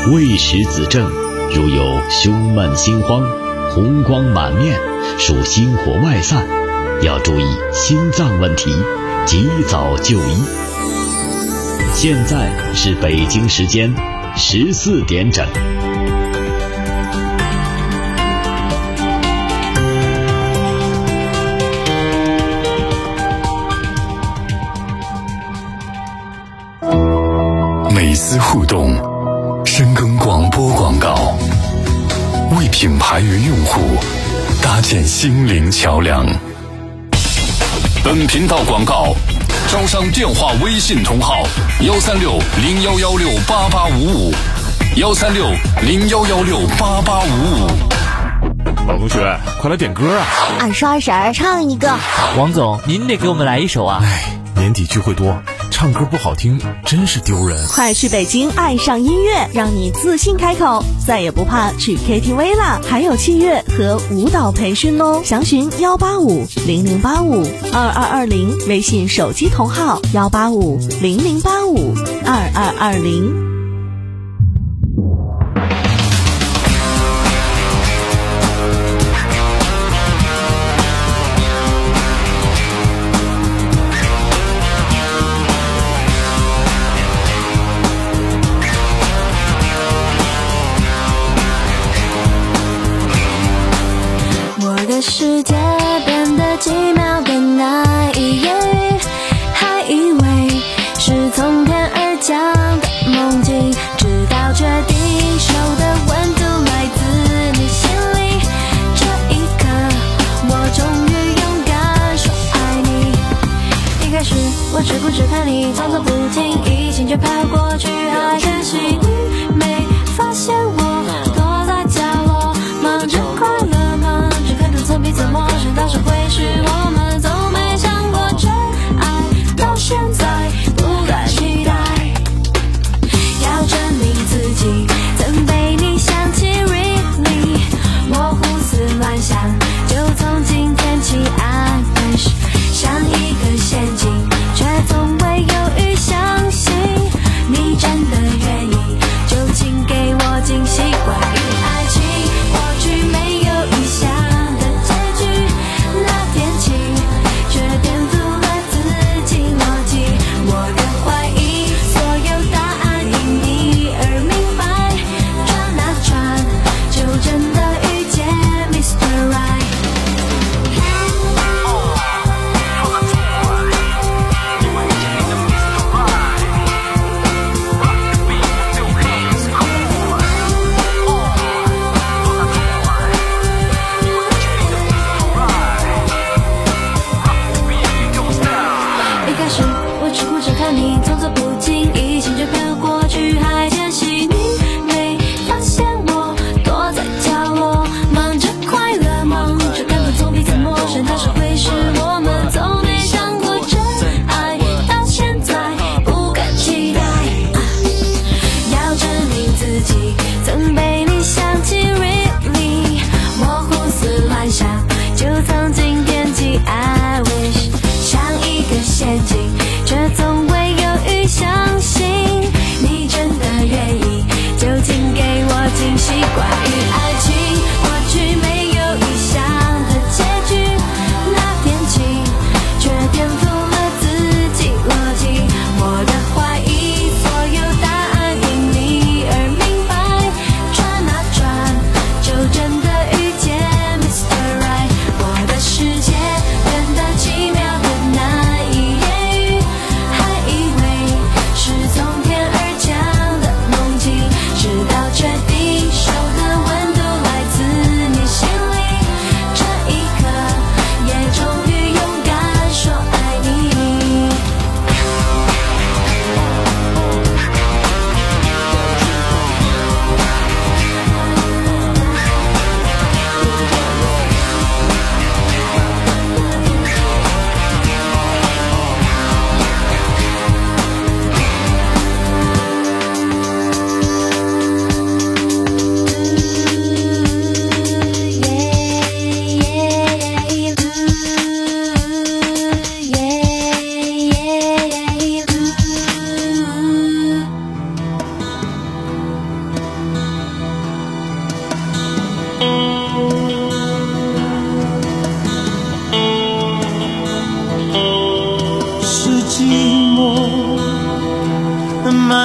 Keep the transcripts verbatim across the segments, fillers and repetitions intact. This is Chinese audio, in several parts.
未识子症，如有胸闷心慌、红光满面，属心火外散，要注意心脏问题，及早就医。现在是北京时间十四点整。 美思互动，深耕广播广告，为品牌与用户搭建心灵桥梁。本频道广告招商电话微信同号：幺三六零幺幺六八八五五，幺三六零幺幺六八八五五。 老同学，快来点歌啊！ 二叔二婶儿唱一个。 王总，您得给我们来一首啊！ 哎，年底聚会多，唱歌不好听真是丢人。 快去北京爱上音乐，让你自信开口，再也不怕去 K T V 啦！还有器乐和舞蹈培训哦，详询幺八五零零八五二二二零，微信手机同号幺八五零零八五二二二零。 世界变得奇妙的那一夜，还以为是从天而降的梦境，直到确定手的温度来自你心里，这一刻我终于勇敢说爱你。一开始我只顾着看你动作不经意，心却飘过去，还可惜你没发现我躲在角落，忙着快乐，从彼此陌生到是会是我们，从没想过真爱，到现在不敢期待，要证明自己曾被你想起 really， 我胡思乱想，就从今天起安分时，像一个陷阱，却从未犹豫相信你真的愿意，就请给我机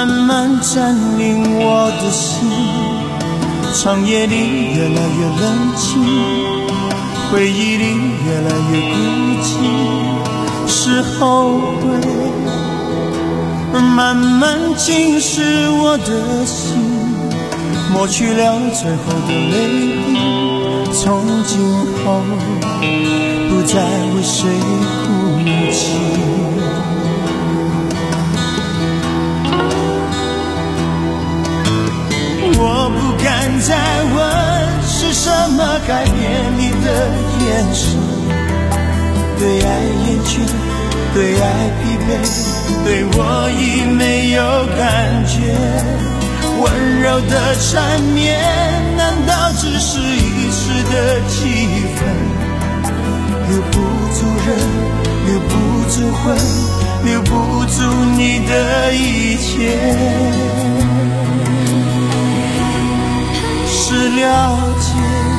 慢慢占领我的心，长夜里越来越冷清，回忆里越来越孤寂，是后悔慢慢侵蚀我的心，抹去了最后的泪滴，从今后不再为谁哭泣。我不敢再问是什么改变你的眼神，对爱厌倦，对爱疲惫，对我已没有感觉。温柔的缠绵难道只是一时的气氛，留不住人，留不住魂，留不住你的一切。是了解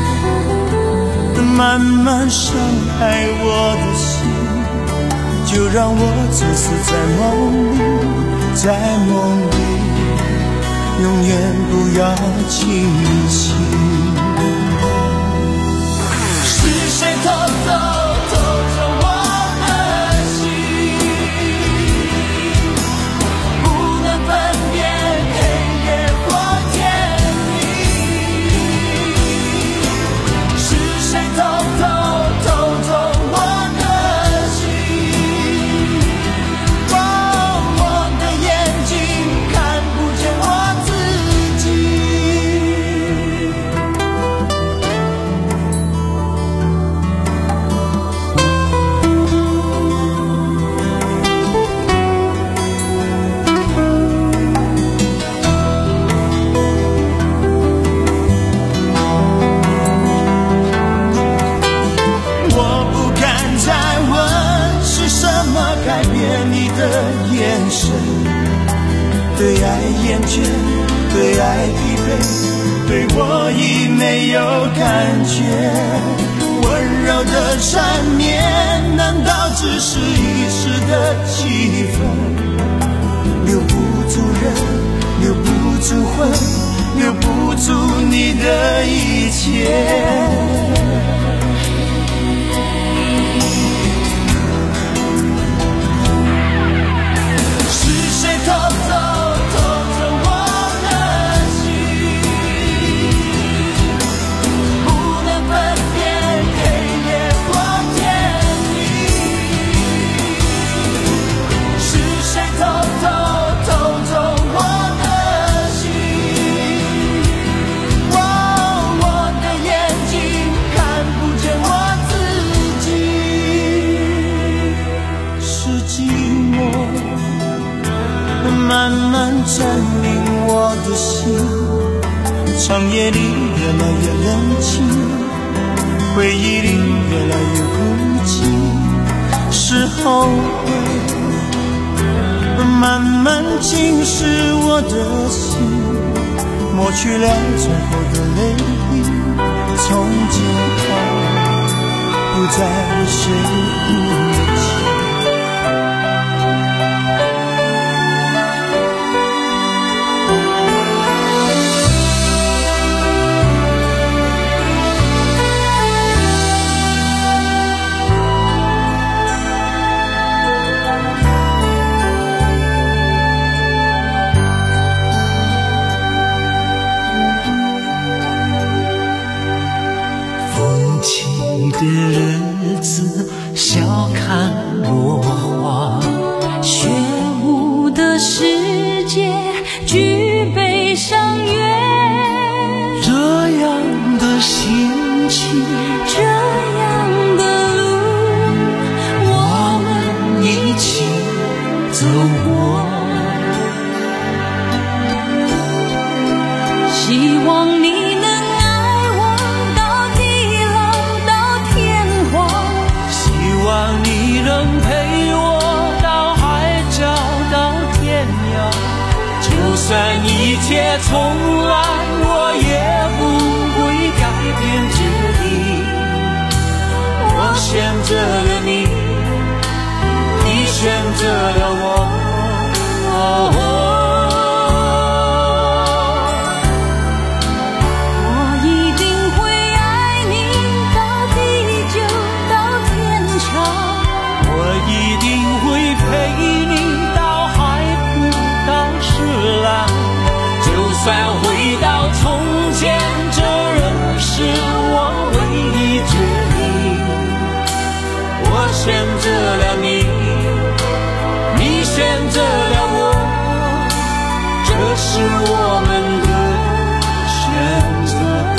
慢慢伤害我的心，就让我醉死在梦里，在梦里永远不要清醒。是谁偷走偷走我的心，不能分辨黑夜或天明。是谁偷偷偷走我的心，让我的眼睛看不见我自己。我不敢再问是什么改变你的眼神，对爱厌倦，对爱疲惫，对我已没有感觉。温柔的缠绵难道只是一时的气氛，留不住人，留不住魂，留不住你的一切。是谁偷走偷走我的心，不能分辨黑夜或天明。是谁偷偷偷走我的心，让我的眼睛看不见我自己。是寂寞慢慢占领我的心，长夜里越来越冷清，回忆里越来越孤寂，是后悔慢慢侵蚀我的心，抹去了最后的泪滴，从今后不再为谁哭泣。 的日子笑看落花， 雪舞的世界举杯上月， 这样的心情， 这样的路， 我们一起走过。 希望你能爱我到地老到天荒， 希望你能陪我到海角到天涯，就算一切重来，我也不会改变决定。我选择了你，你选择了我。哦选择了你，你选择了我，这是我们的选择。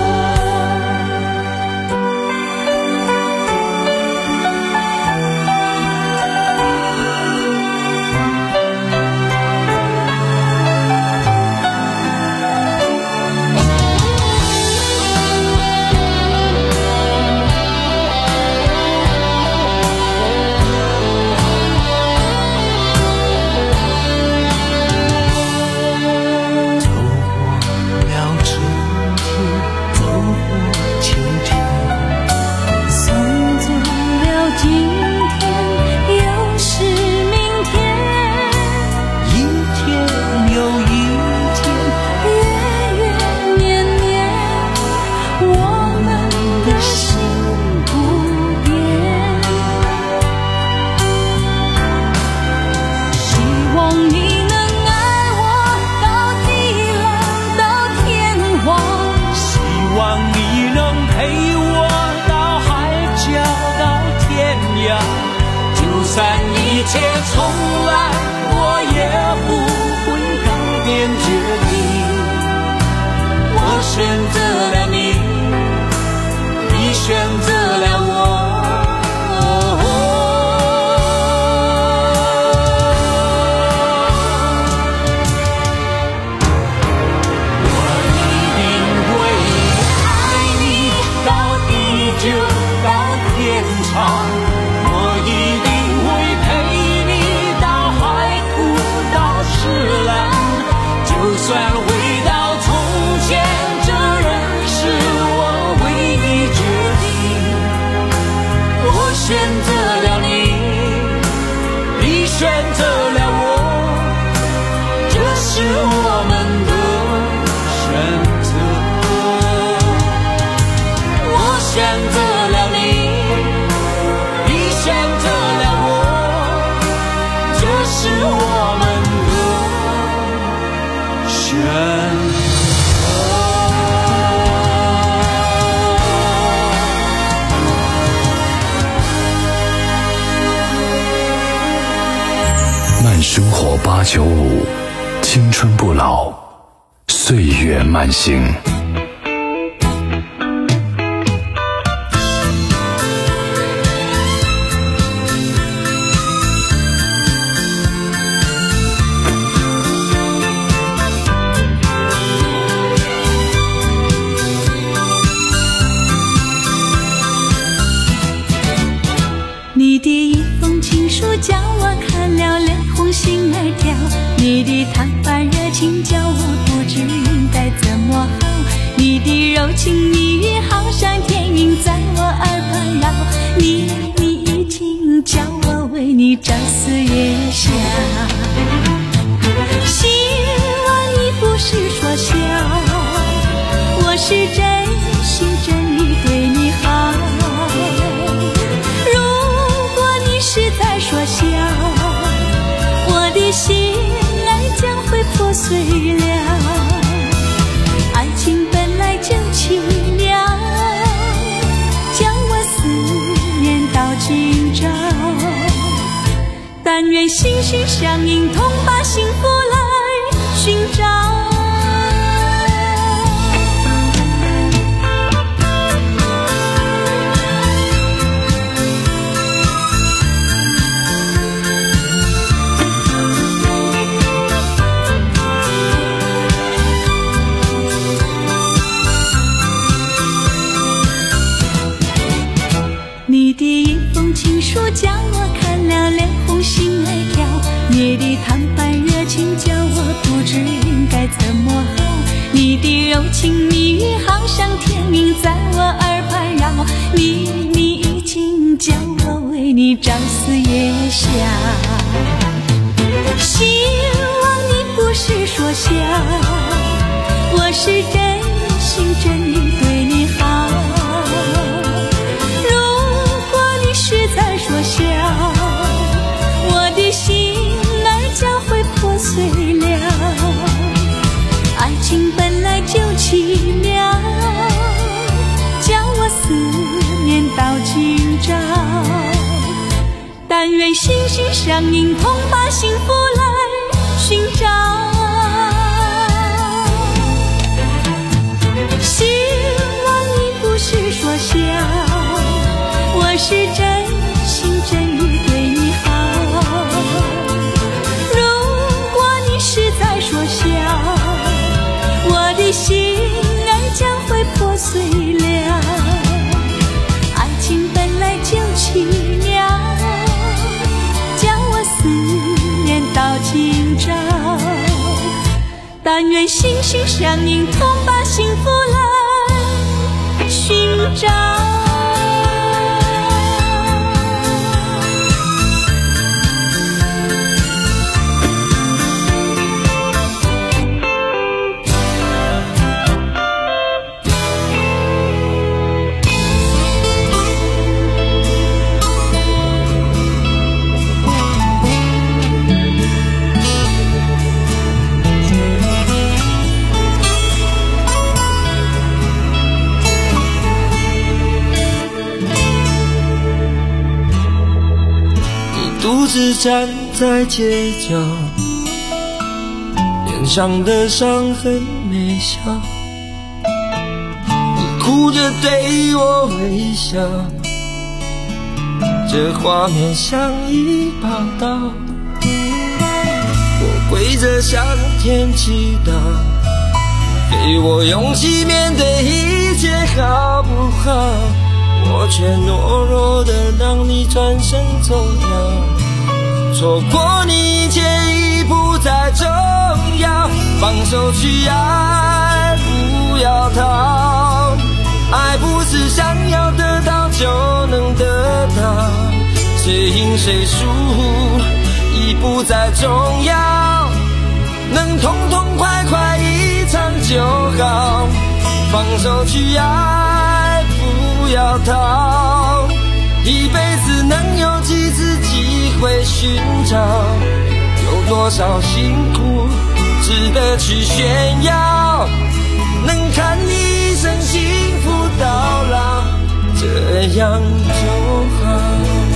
就算一切重来，我也不会改变决定。我选择了你，你选择了我。我一定会爱你到地久到天长。我一定会陪你到海枯到石烂，就算回到从前，这仍是我唯一决定。我选择了你，你选择了我，这是我们的选择。我选择了你，选择了我，这是我们的选择。慢生活八九五，青春不老，岁月慢行。 你的一封情书叫我看了脸红心儿跳，你的坦白热情叫我不知应该怎么好，你的柔情蜜语好像天音在我耳畔绕，你你已经叫我为你朝思夜想，希望你不是说笑，我是真心真意对你好，是在说笑，我的心儿将会破碎了。爱情本来就奇妙，将我思念到今朝。但愿心心相印，同把幸福来寻找。你的一封情书叫我看了脸红心儿跳，你的坦白热情叫我不知应该怎么好，你的柔情蜜语好像天音在我耳畔绕，你你已经叫我为你朝思夜想，希望你不是说笑，我是真心真意对你好，是在说笑，我的心儿将会破碎了。爱情本来就奇妙，将我思念到今朝。 愿心心相印，同把幸福来寻找。希望你不是说笑，我是真心真意对你好。如果你是在说笑，我的心爱将会破碎了。爱情本来就凄凉，叫我思念到今朝。但愿心心相印，同把幸福来寻找。 独自站在街角，脸上的伤痕没消，你哭着对我微笑，这画面像一把刀。我跪着向天祈祷，给我勇气面对一切好不好？我却懦弱的让你转身走掉，错过你一切已不再重要，放手去爱，不要逃。爱不是想要得到就能得到，谁赢谁输已不再重要，能痛痛快快一场就好，放手去爱，不要逃。一辈子能有几次机会寻找，有多少辛苦值得去炫耀，能看你一生幸福到老，这样就好。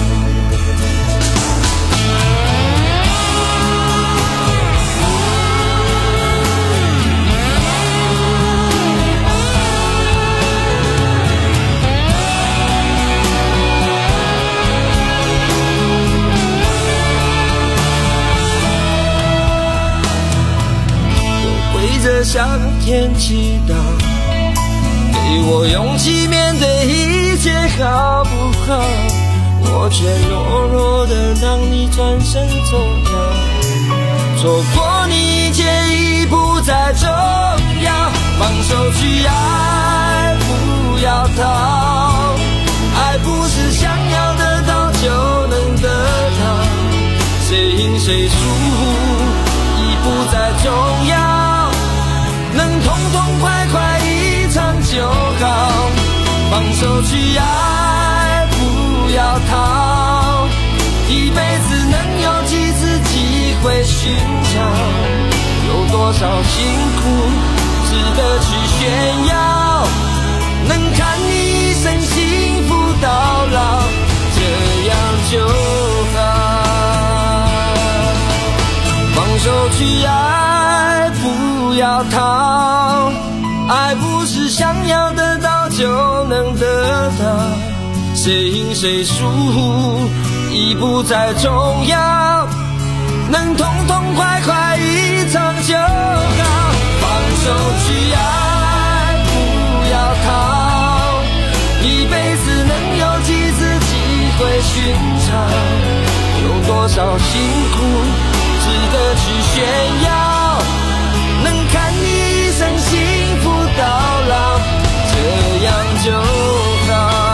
向天祈祷，给我勇气面对一切好不好？我却懦弱的让你转身走掉，错过你一切已不再重要，放手去爱，不要逃。爱不是想要得到就能得到，谁赢谁输已不再重要，能痛痛快快一场就好，放手去爱，不要逃。一辈子能有几次机会寻找，有多少辛苦值得去炫耀，能看你一生幸福到老，这样就好。放手去爱，不要逃。爱不是想要得到就能得到，谁赢谁输已不再重要，能痛痛快快一场就好。放手去爱，不要逃。一辈子能有几次机会寻找，有多少辛苦值得去炫耀，能看你一生幸福到老，这样就好。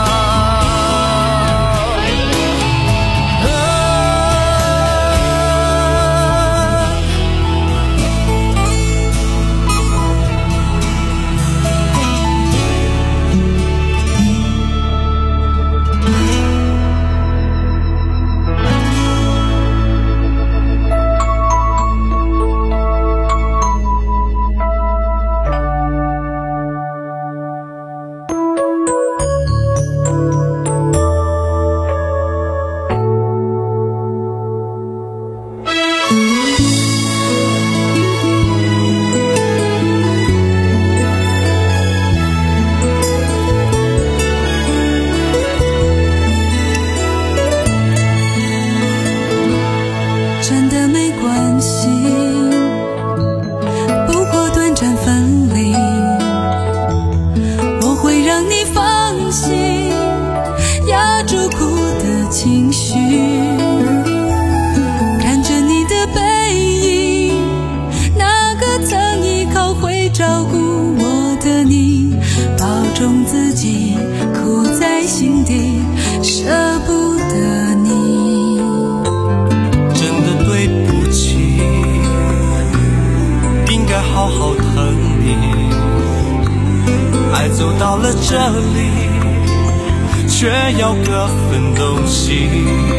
爱走到了这里，却要各分东西，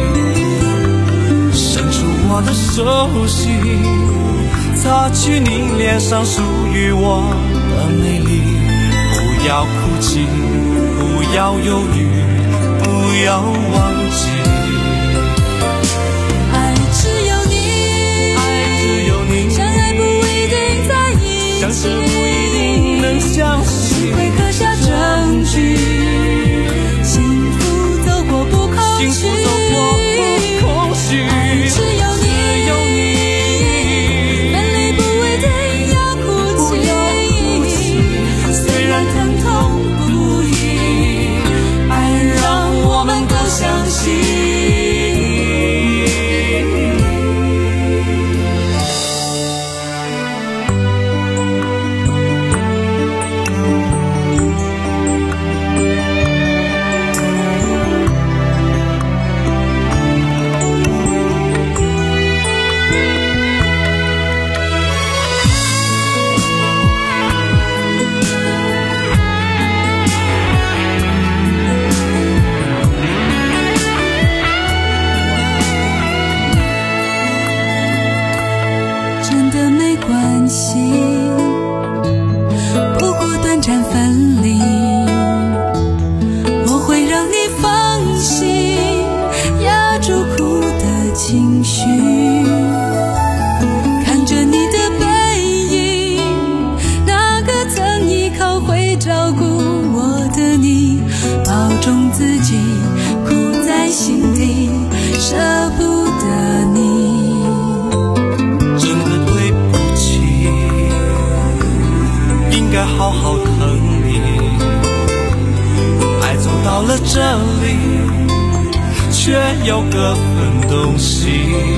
伸出我的手心，擦去你脸上属于我的美丽。不要哭泣，不要犹豫，不要忘记， 爱只有你， 爱只有你， 相爱不一定在一起， 相识不一定能相信， 会刻下证据，幸福走过不空虚， 幸福走过不空虚， 爱只有你， 只有你， 分离不一定要哭泣，虽然疼痛不已，爱让我们都相信。不过短暂分离，我会让你放心，压住哭的情绪，看着你的背影，那个曾依靠会照顾我的你，保重自己，苦在心底，舍不得你。 应该好好疼你，爱走到了这里，却要各分东西，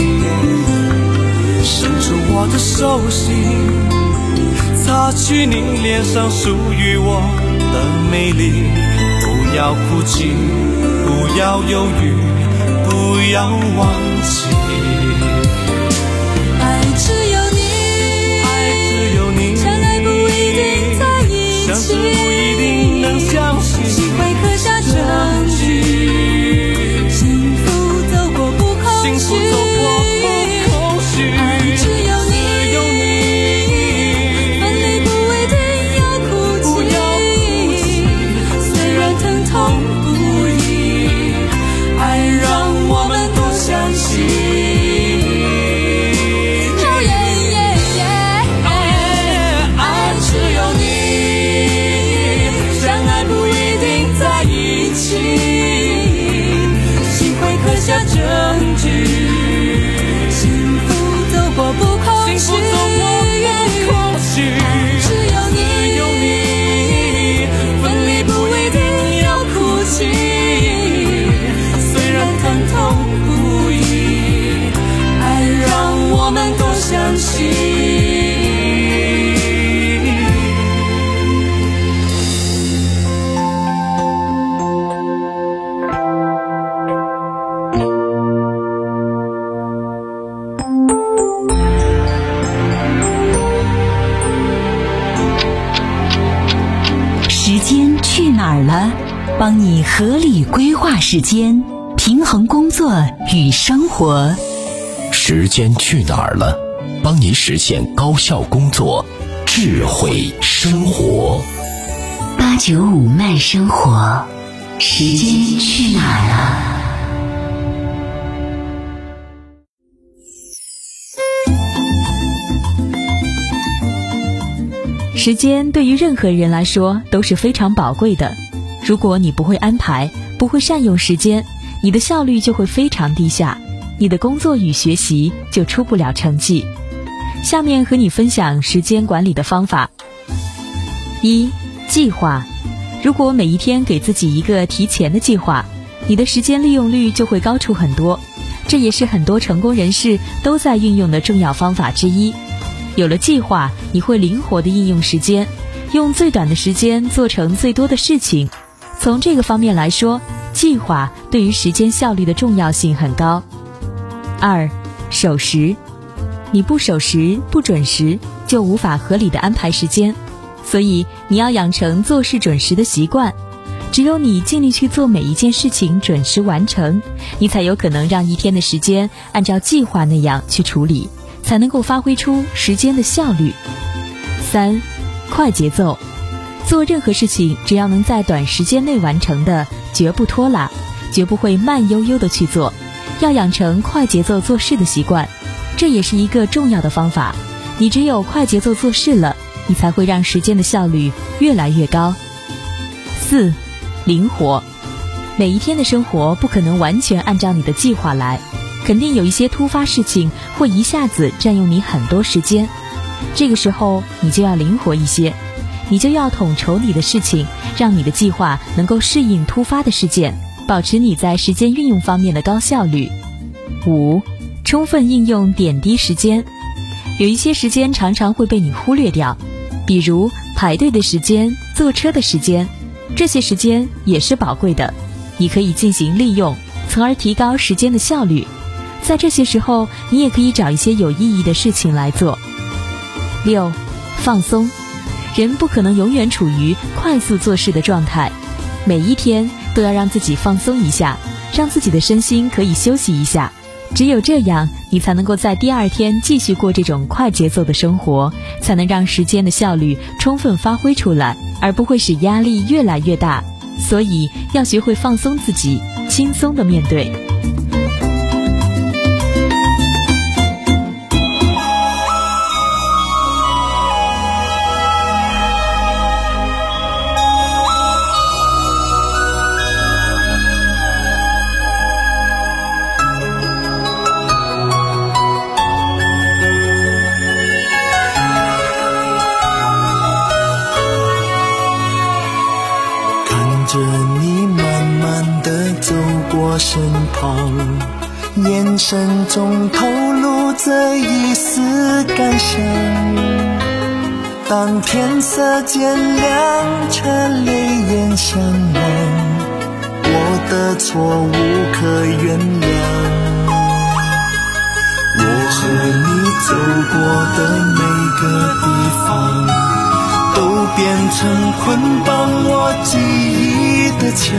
伸出我的手心，擦去你脸上属于我的美丽。不要哭泣，不要犹豫，不要忘记， 爱只有你， 爱只有你， 相爱不一定在一起， 相识不一定能相信， 心会刻下证据，幸福走过不空虚， 幸福走过不空虚， 爱只有你， 只有你， 分离不一定要哭泣， 不要哭泣， 虽然疼痛不已，爱让我们都相信。 心会刻下证据， 幸福走过不空虚， 幸福走过不空虚， 只有你， 只有你，分离不一定要哭泣，虽然疼痛不已，爱让我们都相信。 哪儿了？帮你合理规划时间，平衡工作与生活。 时间去哪儿了？帮你实现高效工作，智慧生活。 八九五慢生活，时间去哪儿了？时间对于任何人来说都是非常宝贵的，如果你不会安排，不会善用时间，你的效率就会非常低下，你的工作与学习就出不了成绩。下面和你分享时间管理的方法。一、计划。如果每一天给自己一个提前的计划，你的时间利用率就会高出很多，这也是很多成功人士都在运用的重要方法之一。有了计划，你会灵活地应用时间，用最短的时间做成最多的事情。从这个方面来说，计划对于时间效率的重要性很高。二、守时。你不守时、不准时，就无法合理的安排时间。 所以你要养成做事准时的习惯。只有你尽力去做每一件事情准时完成，你才有可能让一天的时间按照计划那样去处理，才能够发挥出时间的效率。三，快节奏。做任何事情只要能在短时间内完成的，绝不拖拉，绝不会慢悠悠的去做，要养成快节奏做事的习惯，这也是一个重要的方法。你只有快节奏做事了，你才会让时间的效率越来越高。四，灵活。每一天的生活不可能完全按照你的计划来，肯定有一些突发事情会一下子占用你很多时间，这个时候你就要灵活一些，你就要统筹你的事情，让你的计划能够适应突发的事件，保持你在时间运用方面的高效率。五，充分应用点滴时间。有一些时间常常会被你忽略掉，比如排队的时间、坐车的时间，这些时间也是宝贵的，你可以进行利用，从而提高时间的效率。在这些时候，你也可以找一些有意义的事情来做。六，放松。人不可能永远处于快速做事的状态，每一天都要让自己放松一下，让自己的身心可以休息一下。只有这样，你才能够在第二天继续过这种快节奏的生活，才能让时间的效率充分发挥出来，而不会使压力越来越大。所以要学会放松自己，轻松地面对。 着你慢慢地走过身旁，眼神中透露着一丝感伤。当天色渐亮，却泪眼相望，我的错无可原谅。我和你走过的每个地方，都变成捆绑我记忆的墙，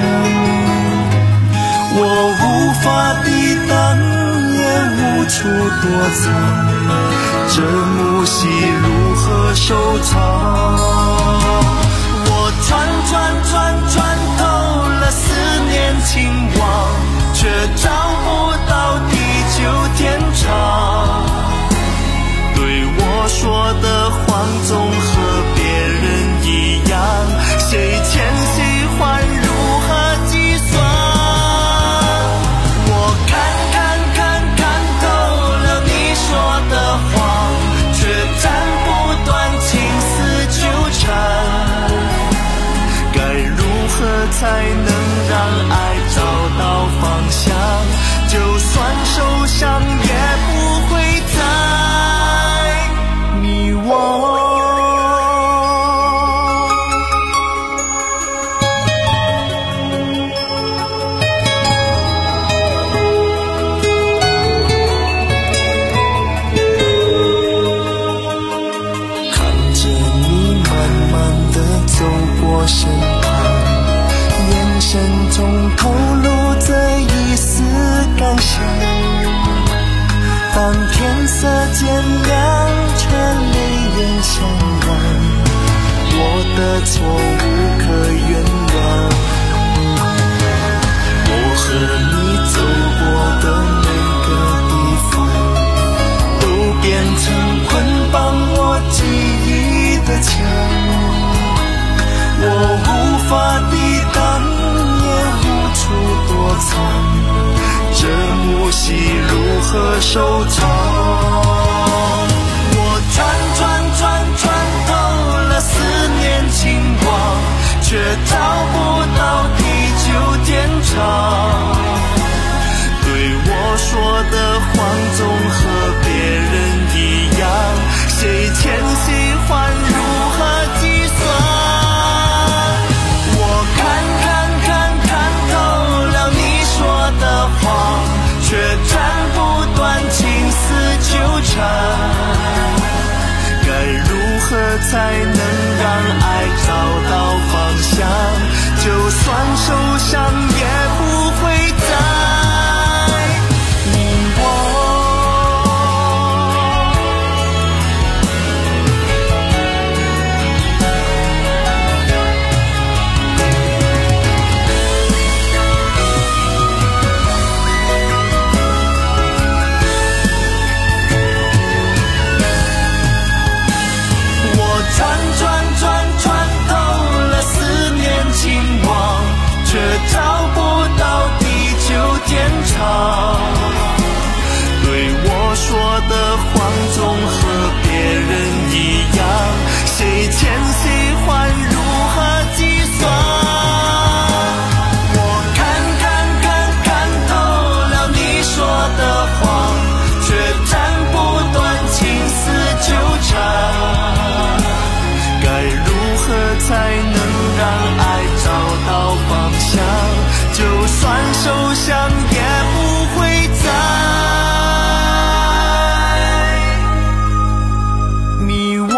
我无法抵挡，也无处躲藏，这幕戏如何收场？我穿穿穿穿透了思念情网，却找不到地久天长。对我说的谎总和别人一样，谁欠谁还如何计算？我看看看看透了你说的谎，却斩不断情丝纠缠。该如何才能让爱找到方向？就算受伤也不会再迷惘。身旁，眼神中透露着一丝感伤。当天色渐亮，却泪眼相望，我的错无可原谅。我和你走过的每个地方，都变成捆绑我记忆的墙。我无法抵挡，也无处躲藏，这幕戏如何收场？我穿穿穿穿透了思念情网，却找不到地久天长。对我说的谎总和别人一样，谁欠谁还如何计算？的谎，却斩不断情丝纠缠。 何才能让爱找到方向？就算受伤也不会再迷惘。转转转转透了思念情网，却找不到地久天长。对我说的话总和别人一样，谁欠谁还如何计算？我看看看看透了你说的谎，却斩不断情丝纠缠。该如何才能让爱找到方向？就算受伤也不会再迷惘。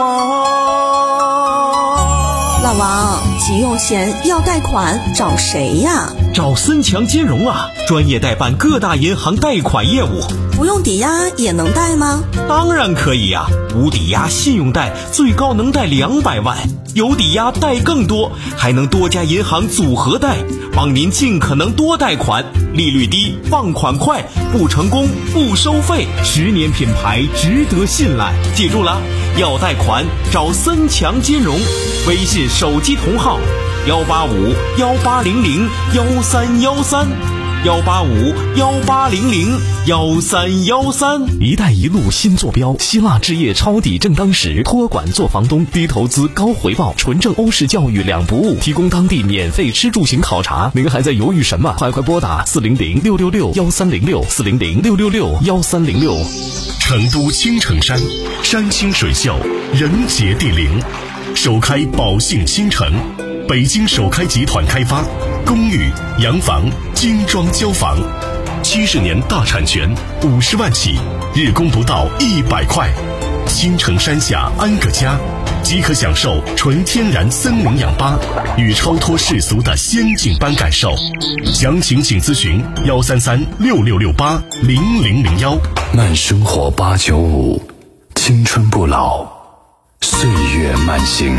老王，急用钱要贷款找谁呀？ 找森强金融啊，专业代办各大银行贷款业务。 不用抵押也能贷吗？ 当然可以呀、啊，无抵押信用贷最高能贷两百万，有抵押贷更多，还能多家银行组合贷，帮您尽可能多贷款，利率低，放款快，不成功不收费，十年品牌值得信赖。记住了，要贷款找森强金融，微信手机同号幺八五幺八零零幺三幺三。幺八五幺八零零幺三幺三。 一带一路新坐标，希腊置业抄底正当时，托管做房东，低投资高回报，纯正欧式教育两不误，提供当地免费吃住行考察。您还在犹豫什么？快快拨打四零零六六六幺三零六四零零六六六幺三零六。 成都青城山，山清水秀，人杰地灵，首开宝兴新城，北京首开集团开发，公寓、洋房、精装交房，七十年大产权，五十万起，日供不到一百块。青城山下安个家，即可享受纯天然森林氧吧与超脱世俗的仙境般感受。详情请咨询幺三三六六六八零零零幺。 慢生活八九五，青春不老，岁月慢行。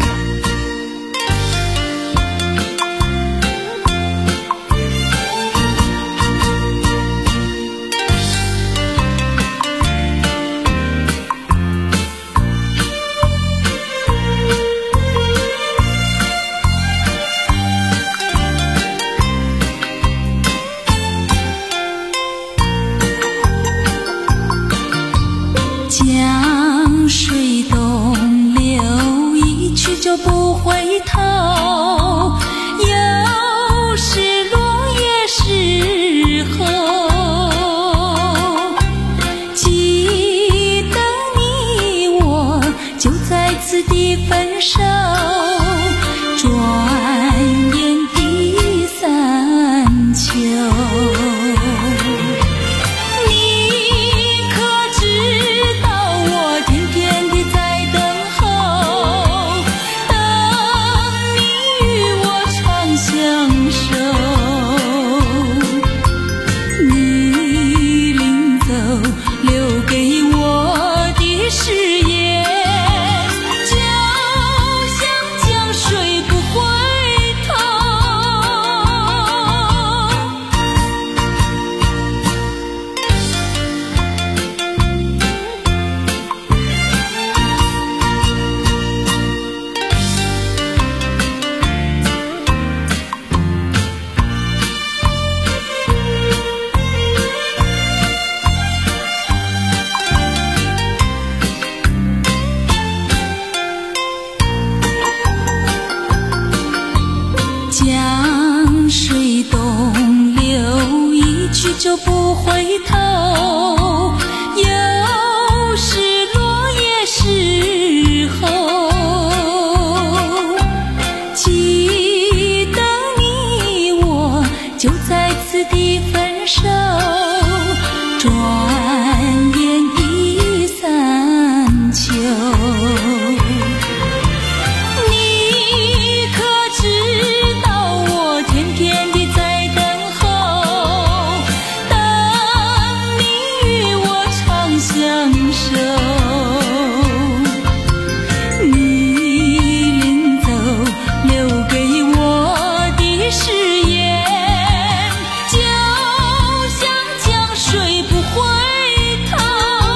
江水东流，一去就不回头，又是落叶时候，记得你我就在此地分手，转眼已三秋。江水东流，一去就不回头，又是落叶时候，记得你我就在此地分手，转眼已三秋。 手。你临走留给我的誓言，就像江水不回头。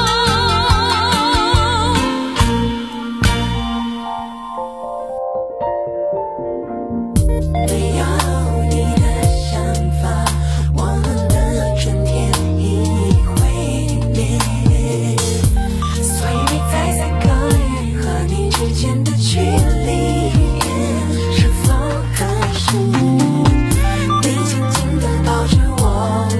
没有你的想法，我们的春天已毁灭。岁月在在考虑和你之间的距离是否合适。你紧紧地抱着我，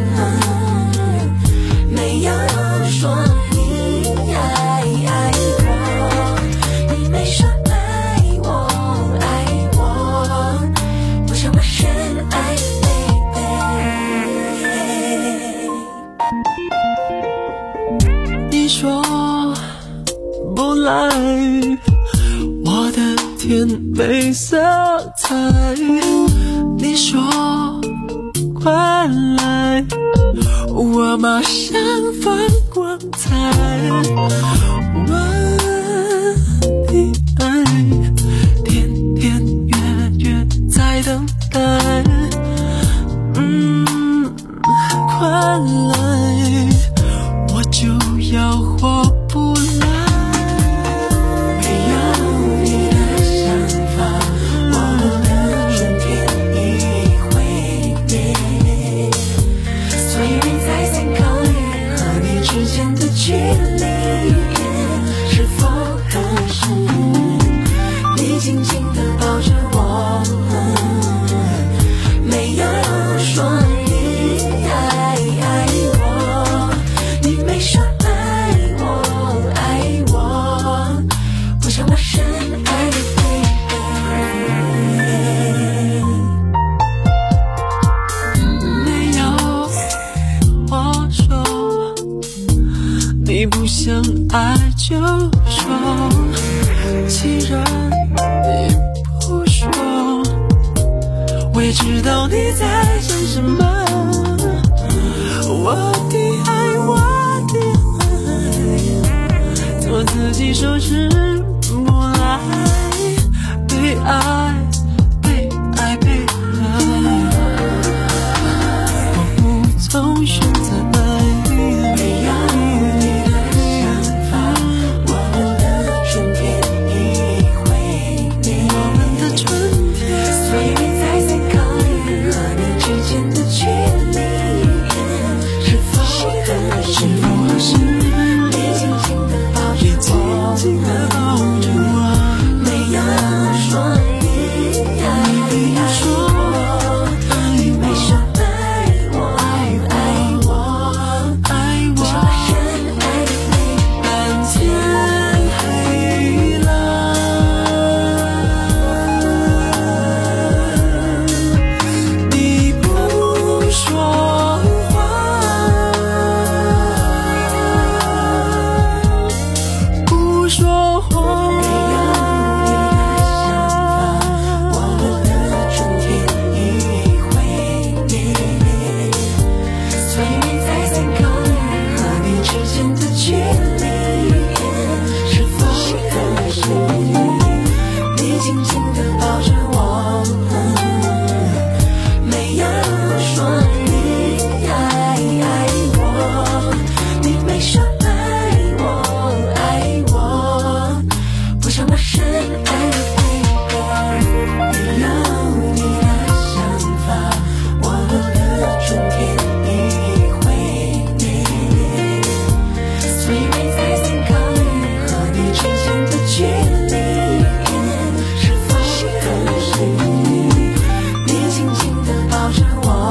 没有说你爱爱我，你没说爱我爱我，不像我深爱 baby。 你说不来我的甜美色彩，你说快来我马上放光彩。我的爱天天月月在等待，嗯，快来我就要活不来。 没有你的想法，我们的春天已毁灭。岁月再三考虑和你之间的距离是否合适。你紧紧地抱着我，没有说你爱爱我，你没说爱我爱我，不像我深爱的 baby。 没有我说，你不想爱就说，既然你不说，我也知道你在想什么。我的爱，我的爱，我自己收拾不来，被爱被爱被爱，我无从选择爱。 没有你的想法，我们的春天已毁灭。 我们的春天， 岁月再三考虑和你之间的距离是否合适。 合适， 你紧紧地抱着我， 紧紧地抱着我， 没有说你爱爱我，你没说爱我爱我， 爱不像我深爱的 baby。 但天黑了，你不说话，不说话。 我们的春天已毁灭，岁月再三考虑和你之间的距离是否合适。你紧紧地抱着我，没有说你爱爱我，你没说爱我爱我，不像我深爱的 baby。 没有你的想法，我们的春天已毁灭。岁月再三考虑和你之间的距离是否合适。你紧紧地抱着我，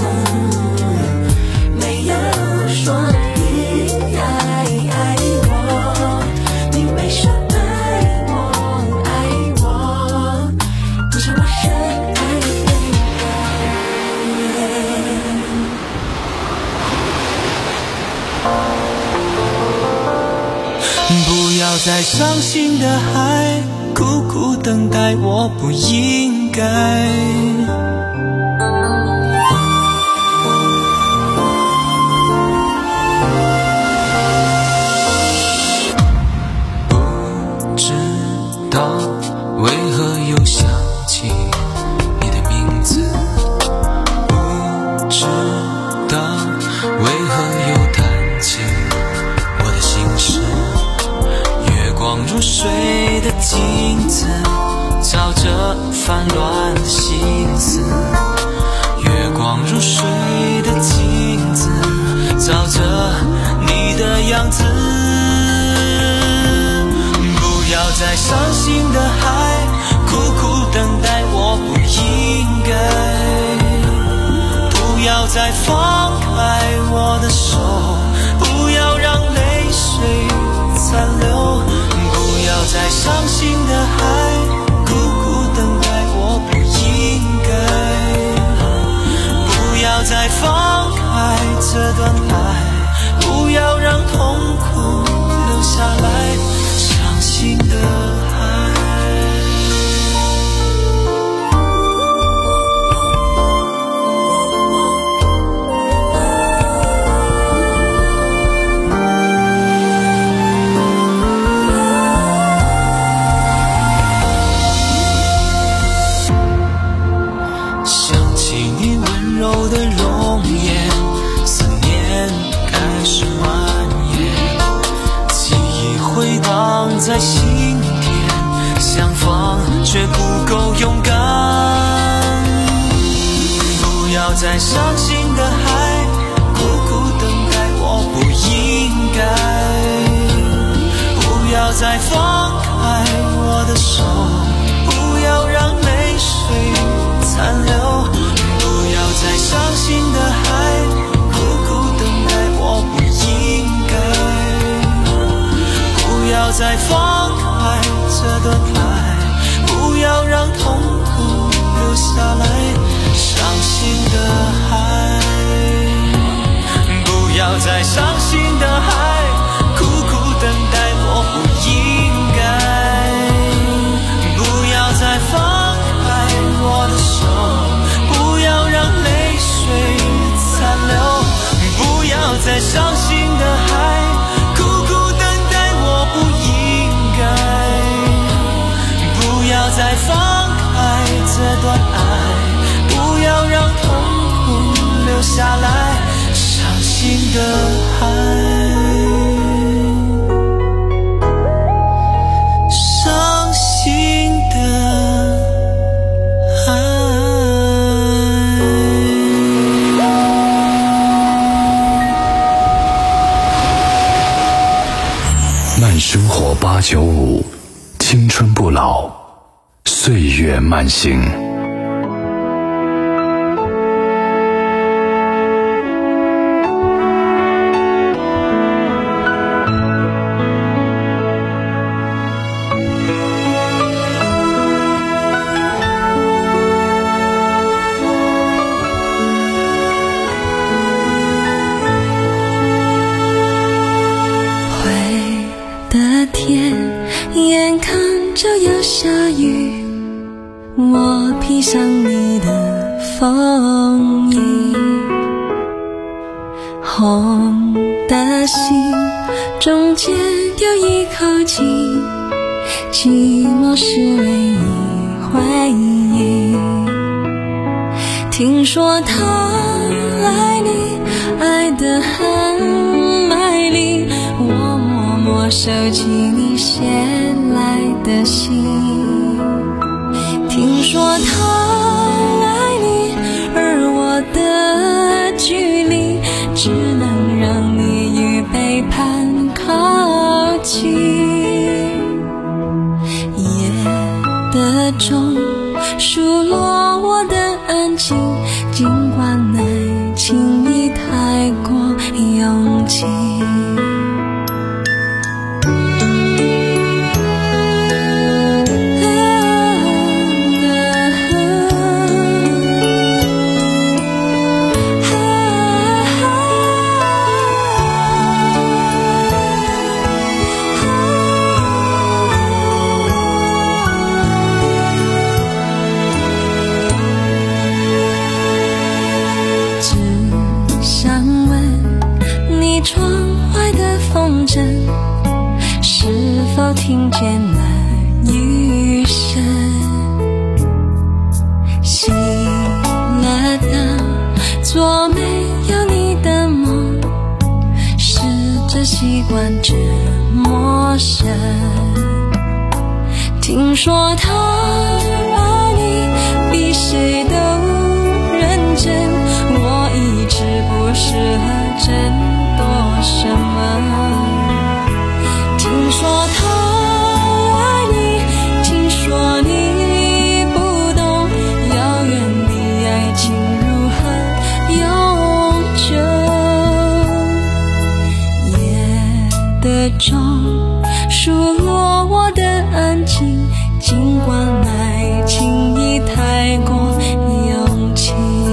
没有说你爱爱我，你没说爱我爱我，不像我深爱的 baby。 不要再伤心的海，苦苦等待，我不应该。 睡的镜子，照着烦乱的心思。月光如水的镜子，照着你的样子。不要再伤心的海，苦苦等待我不应该。不要再放开我的手，不要让泪水残留。不要再伤心的海，苦苦等待我不应该。不要再放开这段爱，不要让痛苦留下来，伤心的海。在心田相逢，却不够勇敢。不要再伤心的海，苦苦等待我不应该。不要再放开我的手，不要让泪水残留。不要再伤心的海，苦苦等待我不应该。不要再放开这段爱，不要让痛苦留下来，伤心的海。不要再伤心的海，苦苦等待我不应该。不要再放开我的手，不要让泪水残留。不要再伤心的海，再放开这段爱，不要让痛苦留下来，伤心的海，伤心的海。 慢生活八九五，青春不老，岁月慢行。 灰的天，眼看就要下雨，我披上你的风衣，红的心中间有一口气，寂寞是唯一回忆。听说他爱你，爱得很卖力，我默默收起你写来的信。听说他爱你，而我的距离只能让你与背叛靠近。夜的钟数落我的安静，尽管爱情已太过拥挤。是否听见了雨声？熄了灯，做没有你的梦，试着习惯这陌生。 听说他爱你比谁都认真，我一直不适合争夺什么。听说他爱你，听说你不懂遥远的爱情如何永久。夜的钟数落我的安静，尽管爱情已太过勇气。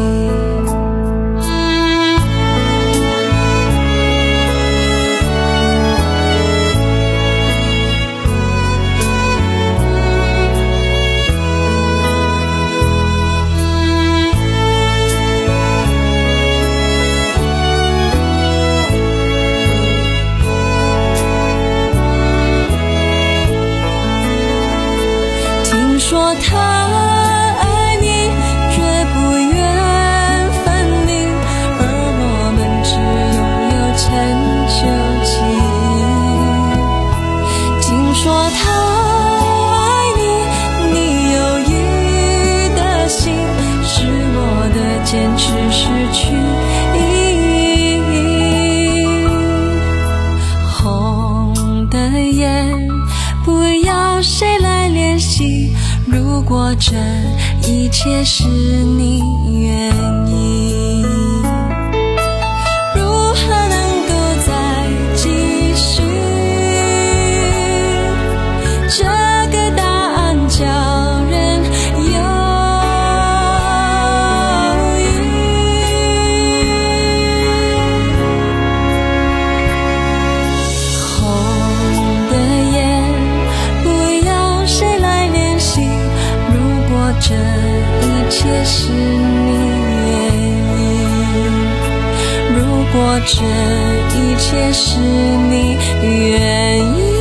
说他爱你，绝不愿分离，而我们只拥有陈旧记忆。听说他爱你，你犹豫的心，是我的坚持失去意义。红的眼，不要谁来联系，如果这一切是你愿意，如何能够再继续？这个答案叫人犹豫。红的眼，不要谁来联系，这一切是你愿意，如果这一切是你愿意。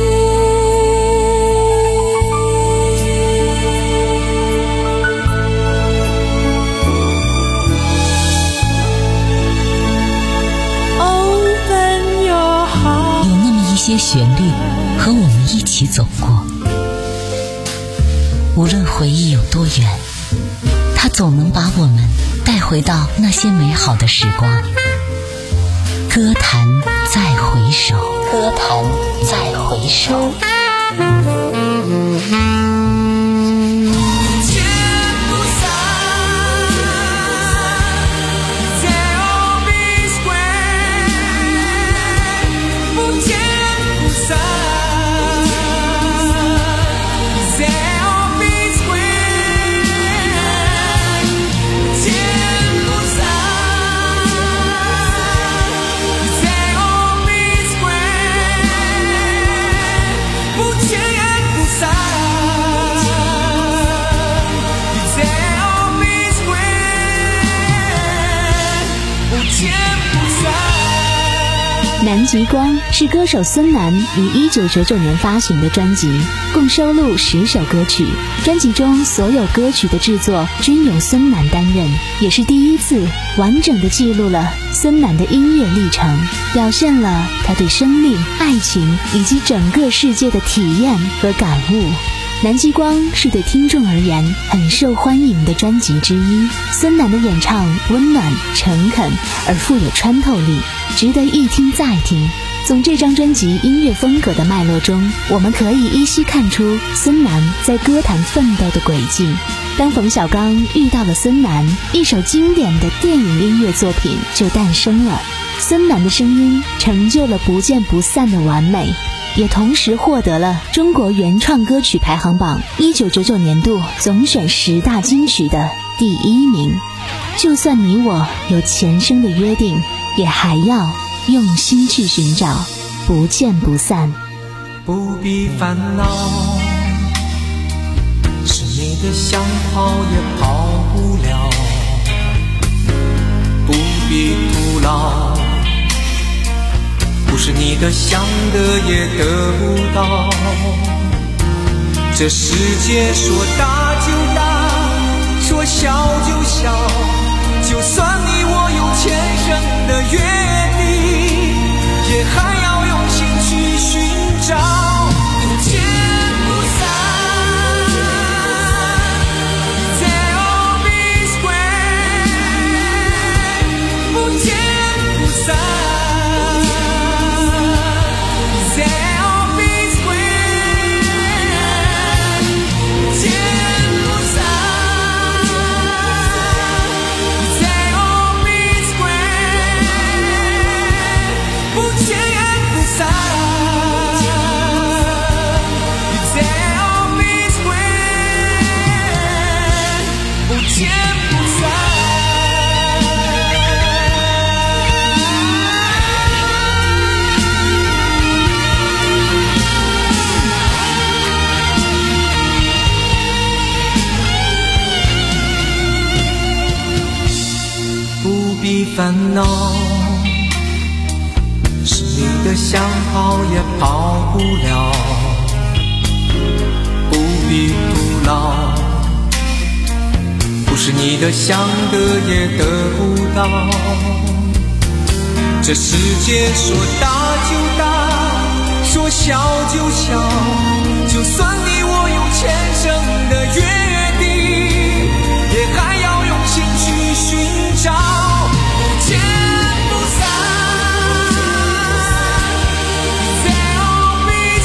有那么一些旋律和我们一起走过，无论回忆有多远，它总能把我们带回到那些美好的时光。歌坛再回首，歌坛再回首。 南极光是歌手孙楠于一九九九年发行的专辑，共收录十首歌曲。专辑中所有歌曲的制作均由孙楠担任，也是第一次完整的记录了孙楠的音乐历程，表现了他对生命、爱情以及整个世界的体验和感悟。南极光是对听众而言很受欢迎的专辑之一，孙楠的演唱温暖、诚恳而富有穿透力，值得一听再听。从这张专辑音乐风格的脉络中，我们可以依稀看出孙楠在歌坛奋斗的轨迹。当冯小刚遇到了孙楠，一首经典的电影音乐作品就诞生了。孙楠的声音成就了不见不散的完美，也同时获得了中国原创歌曲排行榜一九九九年度总选十大金曲的第一名。就算你我有前生的约定，也还要用心去寻找，不见不散。 不必烦恼，是你的想跑也跑不了，不必徒劳，不是你的想得也得不到。这世界说大就大，说小就小，就算你我有前生的约定，也还要用心去寻找，不见不散。 恼，是你的想跑也跑不了，不必徒劳，不是你的想得也得不到。这世界说大就大，说小就小，就算你我有虔诚的约定，也还要用心去寻找，不见不散。Tell me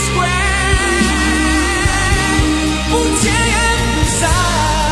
square， 不见不散。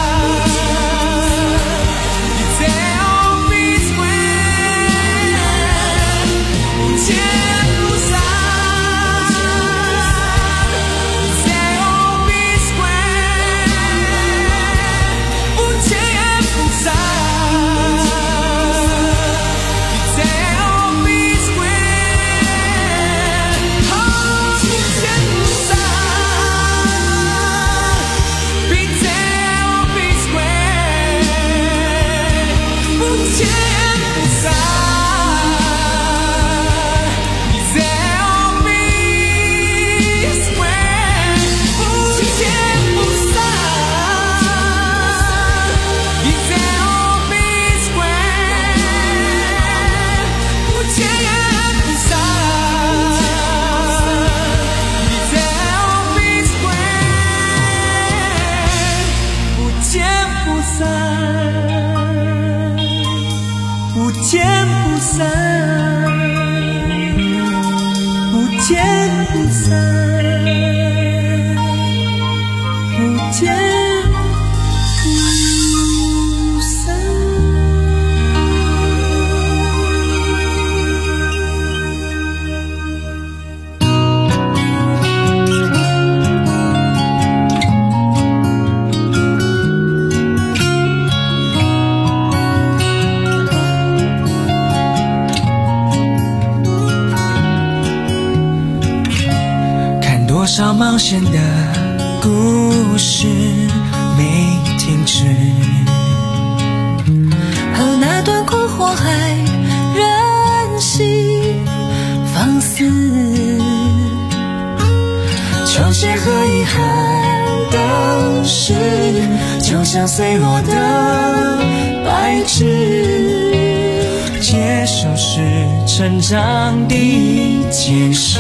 不见不散，不见不散，不见不散。多少冒险的故事没停止， 和那段困惑还任性放肆， 球鞋和遗憾的事，就像碎落的白纸，接受是成长的解释，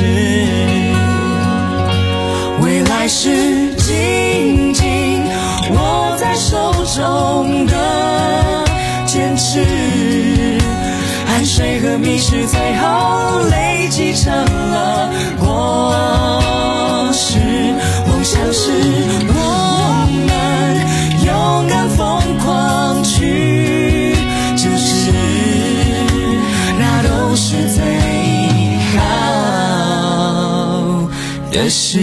未来是紧紧握在手中的坚持，汗水和迷失最后累积成了果实。梦想是我们勇敢疯狂去证实，那都是最好的事。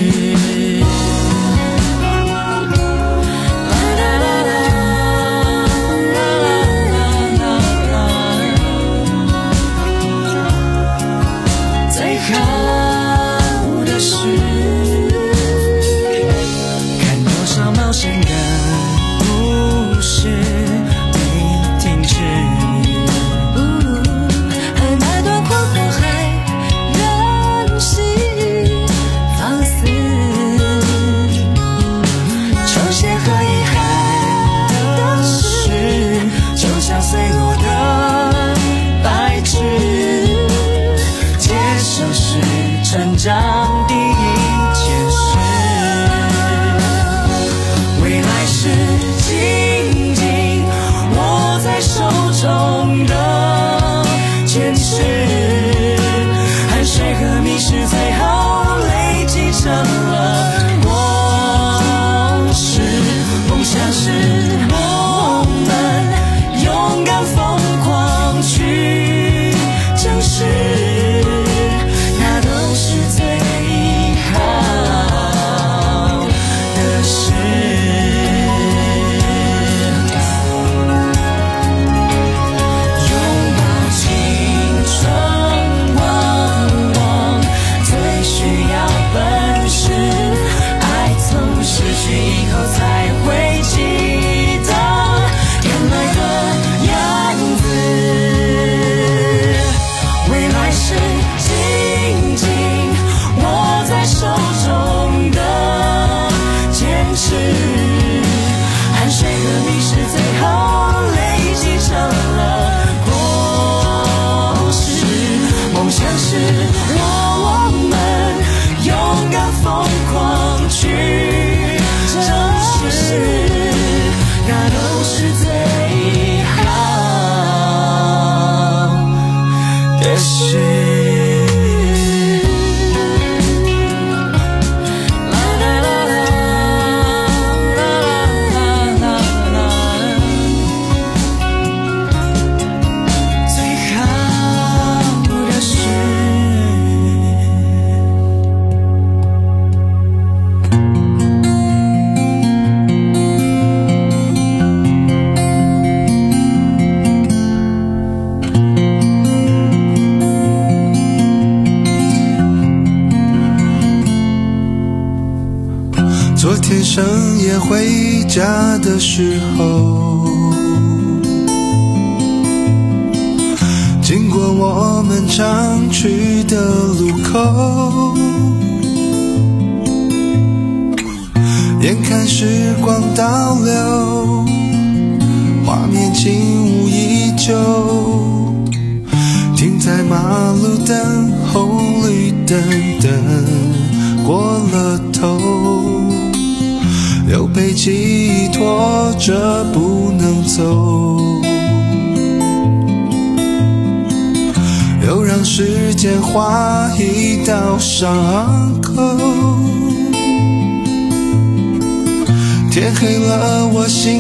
成长的一件事，未来是紧紧握在手中的坚持，汗水和迷失最后累积成了果实。梦想是我们勇敢疯狂去证实，那都是最让我们勇敢疯狂去正视，那都是最好的事。 昨天深夜回家的时候，经过我们常去的路口，眼看时光倒流，画面轻无依旧，停在马路等红绿灯，等过了头，又被记忆拖着不能走，又让时间划一道伤口。天黑了，我心